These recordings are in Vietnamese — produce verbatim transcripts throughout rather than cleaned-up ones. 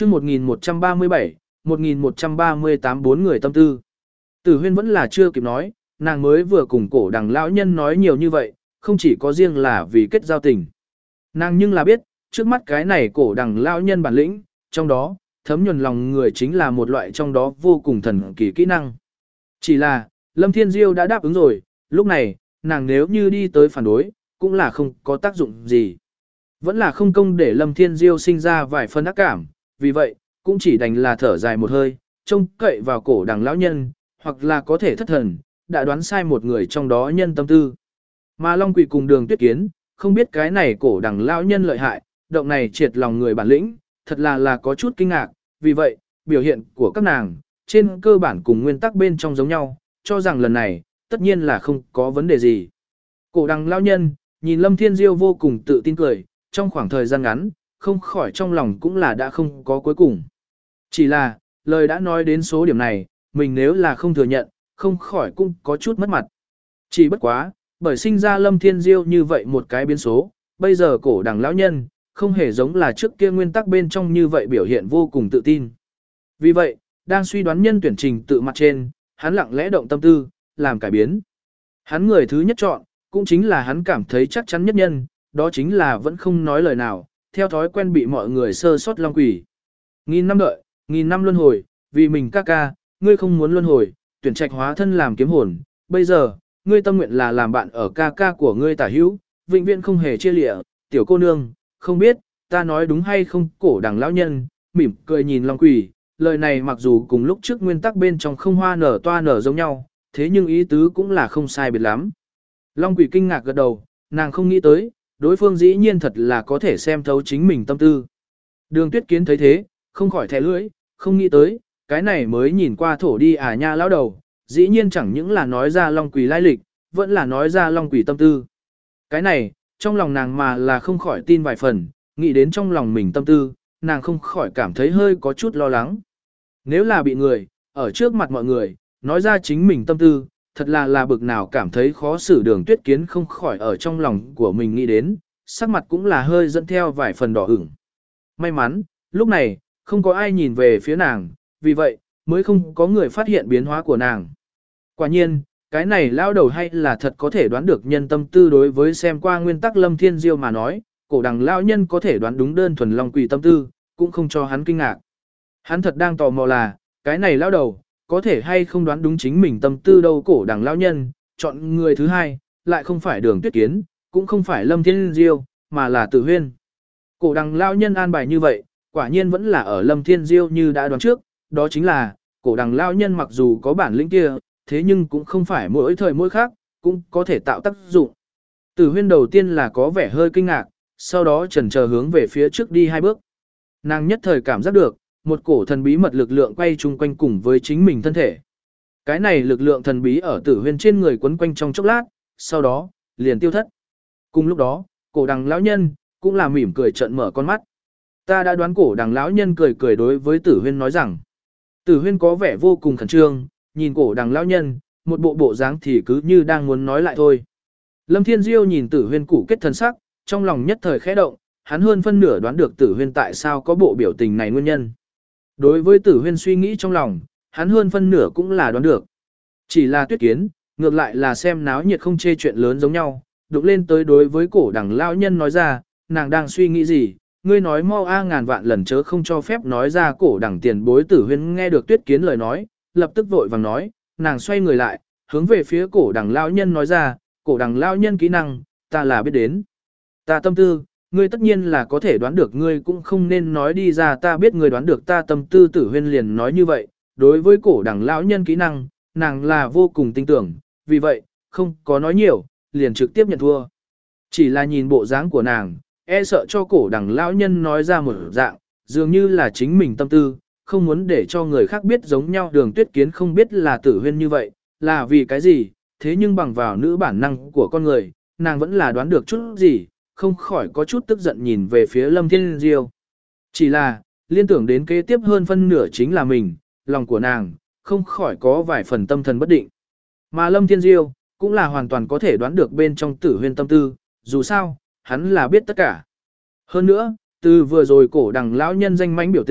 chương một nghìn một trăm ba mươi bảy, một nghìn một trăm ba mươi tám bốn người tâm tư. Tử Huyên vẫn là chưa kịp nói, nàng mới vừa cùng cổ đằng lão nhân nói nhiều như vậy, không chỉ có riêng là vì kết giao tình. Nàng nhưng là biết, trước mắt cái này cổ đằng lão nhân bản lĩnh, trong đó, thấm nhuần lòng người chính là một loại trong đó vô cùng thần kỳ kỹ năng. Chỉ là, Lâm Thiên Diêu đã đáp ứng rồi, lúc này, nàng nếu như đi tới phản đối, cũng là không có tác dụng gì. Vẫn là không công để Lâm Thiên Diêu sinh ra vài phân ác cảm, vì vậy, cũng chỉ đành là thở dài một hơi, trông cậy vào cổ đằng lão nhân, hoặc là có thể thất thần, đã đoán sai một người trong đó nhân tâm tư. Mà Long Quỷ cùng Đường Tuyết Kiến, không biết cái này cổ đằng lão nhân lợi hại, động này triệt lòng người bản lĩnh, thật là là có chút kinh ngạc, vì vậy, biểu hiện của các nàng, trên cơ bản cùng nguyên tắc bên trong giống nhau, cho rằng lần này, tất nhiên là không có vấn đề gì. Cổ đằng lão nhân, nhìn Lâm Thiên Diêu vô cùng tự tin cười, trong khoảng thời gian ngắn, không khỏi trong lòng cũng là đã không có cuối cùng. Chỉ là, lời đã nói đến số điểm này, mình nếu là không thừa nhận, không khỏi cũng có chút mất mặt. Chỉ bất quá, bởi sinh ra Lâm Thiên Diêu như vậy một cái biến số, bây giờ cổ đằng lão nhân, không hề giống là trước kia nguyên tắc bên trong như vậy biểu hiện vô cùng tự tin. Vì vậy, đang suy đoán nhân tuyển trình tự mặt trên, hắn lặng lẽ động tâm tư, làm cải biến. Hắn người thứ nhất chọn, cũng chính là hắn cảm thấy chắc chắn nhất nhân, đó chính là vẫn không nói lời nào, theo thói quen bị mọi người sơ sót Long Quỷ. Nghìn năm đợi, nghìn năm luân hồi, vì mình ca ca, ngươi không muốn luân hồi, tuyển trạch hóa thân làm kiếm hồn, bây giờ, ngươi tâm nguyện là làm bạn ở ca ca của ngươi tả hữu, vĩnh viễn không hề chia lịa, tiểu cô nương, không biết, ta nói đúng hay không, cổ đằng lão nhân, mỉm cười nhìn Long Quỷ, lời này mặc dù cùng lúc trước nguyên tắc bên trong không hoa nở toa nở giống nhau, thế nhưng ý tứ cũng là không sai biệt lắm. Long Quỷ kinh ngạc gật đầu, nàng không nghĩ tới, đối phương dĩ nhiên thật là có thể xem thấu chính mình tâm tư. Đường Tuyết Kiến thấy thế, không khỏi thẻ lưỡi, không nghĩ tới, cái này mới nhìn qua thổ đi à nha lão đầu, dĩ nhiên chẳng những là nói ra Long Quỷ lai lịch, vẫn là nói ra Long Quỷ tâm tư. Cái này, trong lòng nàng mà là không khỏi tin vài phần, nghĩ đến trong lòng mình tâm tư, nàng không khỏi cảm thấy hơi có chút lo lắng. Nếu là bị người, ở trước mặt mọi người, nói ra chính mình tâm tư, thật là là bực nào cảm thấy khó xử. Đường Tuyết Kiến không khỏi ở trong lòng của mình nghĩ đến, sắc mặt cũng là hơi dẫn theo vài phần đỏ ửng. May mắn, lúc này, không có ai nhìn về phía nàng, vì vậy, mới không có người phát hiện biến hóa của nàng. Quả nhiên, cái này lao đầu hay là thật có thể đoán được nhân tâm tư. Đối với xem qua nguyên tắc Lâm Thiên Diêu mà nói, cổ đằng lao nhân có thể đoán đúng đơn thuần Long Quỷ tâm tư, cũng không cho hắn kinh ngạc. Hắn thật đang tò mò là, cái này lao đầu, có thể hay không đoán đúng chính mình tâm tư đâu. Cổ đằng lao nhân, chọn người thứ hai, lại không phải Đường Tuyết Kiến, cũng không phải Lâm Thiên Diêu, mà là Tử Huyên. Cổ đằng lao nhân an bài như vậy, quả nhiên vẫn là ở Lâm Thiên Diêu như đã đoán trước, đó chính là, cổ đằng lao nhân mặc dù có bản lĩnh kia, thế nhưng cũng không phải mỗi thời mỗi khác, cũng có thể tạo tác dụng. Tử Huyên đầu tiên là có vẻ hơi kinh ngạc, sau đó chần chờ hướng về phía trước đi hai bước. Nàng nhất thời cảm giác được, một cổ thần bí mật lực lượng quay chung quanh cùng với chính mình thân thể. Cái này lực lượng thần bí ở Tử Huyên trên người quấn quanh trong chốc lát, sau đó, liền tiêu thất. Cùng lúc đó, cổ đằng lão nhân, cũng là mỉm cười trợn mở con mắt. Ta đã đoán. Cổ đằng lão nhân cười cười đối với Tử Huyên nói rằng. Tử Huyên có vẻ vô cùng khẩn trương, nhìn cổ đằng lão nhân, một bộ bộ dáng thì cứ như đang muốn nói lại thôi. Lâm Thiên Diêu nhìn Tử Huyên củ kết thần sắc, trong lòng nhất thời khẽ động, hắn hơn phân nửa đoán được Tử Huyên tại sao có bộ biểu tình này nguyên nhân. Đối với Tử Huyên suy nghĩ trong lòng, hắn hơn phân nửa cũng là đoán được. Chỉ là Tuyết Kiến, ngược lại là xem náo nhiệt không chê chuyện lớn giống nhau, đụng lên tới đối với cổ đằng lão nhân nói ra, nàng đang suy nghĩ gì, ngươi nói mau a ngàn vạn lần chớ không cho phép nói ra. Cổ đằng tiền bối Tử Huyên nghe được Tuyết Kiến lời nói, lập tức vội vàng nói, nàng xoay người lại, hướng về phía cổ đằng lão nhân nói ra, cổ đằng lão nhân kỹ năng, ta là biết đến. Ta tâm tư, ngươi tất nhiên là có thể đoán được, ngươi cũng không nên nói đi ra, ta biết ngươi đoán được ta tâm tư. Tử Huyên liền nói như vậy, đối với cổ đằng lão nhân kỹ năng, nàng là vô cùng tin tưởng, vì vậy, không có nói nhiều, liền trực tiếp nhận thua. Chỉ là nhìn bộ dáng của nàng, e sợ cho cổ đằng lão nhân nói ra một dạng, dường như là chính mình tâm tư, không muốn để cho người khác biết giống nhau. Đường Tuyết Kiến không biết là Tử Huyên như vậy, là vì cái gì, thế nhưng bằng vào nữ bản năng của con người, nàng vẫn là đoán được chút gì, không khỏi có chút tức giận nhìn về phía Lâm Thiên Diêu. Chỉ là, liên tưởng đến kế tiếp hơn phân nửa chính là mình, lòng của nàng, không khỏi có vài phần tâm thần bất định. Mà Lâm Thiên Diêu, cũng là hoàn toàn có thể đoán được bên trong Tử Huyên tâm tư, dù sao, hắn là biết tất cả. Hơn nữa, từ vừa rồi cổ đằng lão nhân danh mãnh biểu tình,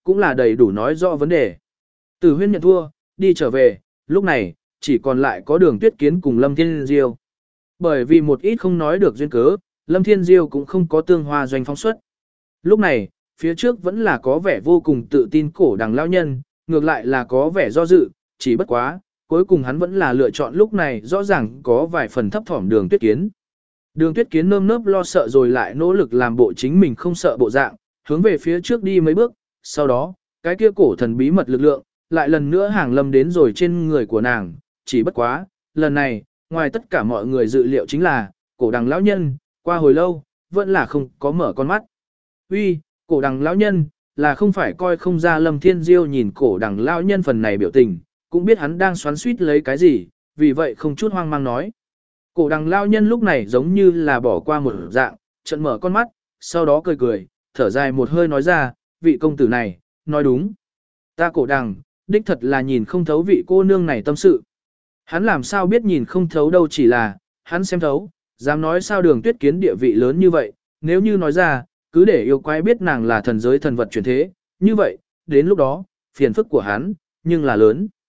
cũng là đầy đủ nói rõ vấn đề. Tử Huyên nhận thua, đi trở về, lúc này, chỉ còn lại có Đường Tuyết Kiến cùng Lâm Thiên Diêu. Bởi vì một ít không nói được duyên cớ, Lâm Thiên Diêu cũng không có tương hoa doanh phóng xuất. Lúc này, phía trước vẫn là có vẻ vô cùng tự tin cổ đằng lão nhân, ngược lại là có vẻ do dự, chỉ bất quá, cuối cùng hắn vẫn là lựa chọn lúc này rõ ràng có vài phần thấp thỏm Đường Tuyết Kiến. Đường Tuyết Kiến nơm nớp lo sợ rồi lại nỗ lực làm bộ chính mình không sợ bộ dạng, hướng về phía trước đi mấy bước, sau đó, cái kia cổ thần bí mật lực lượng, lại lần nữa hàng lâm đến rồi trên người của nàng, chỉ bất quá, lần này, ngoài tất cả mọi người dự liệu chính là, cổ đằng lão nhân, qua hồi lâu, vẫn là không có mở con mắt. Uy, cổ đằng lão nhân, là không phải coi không ra Lâm Thiên Diêu nhìn cổ đằng lão nhân phần này biểu tình, cũng biết hắn đang xoắn suýt lấy cái gì, vì vậy không chút hoang mang nói. Cổ đằng lão nhân lúc này giống như là bỏ qua một dạng, trận mở con mắt, sau đó cười cười, thở dài một hơi nói ra, vị công tử này, nói đúng. Ta cổ đằng, đích thật là nhìn không thấu vị cô nương này tâm sự. Hắn làm sao biết nhìn không thấu đâu, chỉ là, hắn xem thấu, dám nói sao Đường Tuyết Kiến địa vị lớn như vậy, nếu như nói ra, cứ để yêu quái biết nàng là thần giới thần vật chuyển thế, như vậy, đến lúc đó, phiền phức của hắn, nhưng là lớn.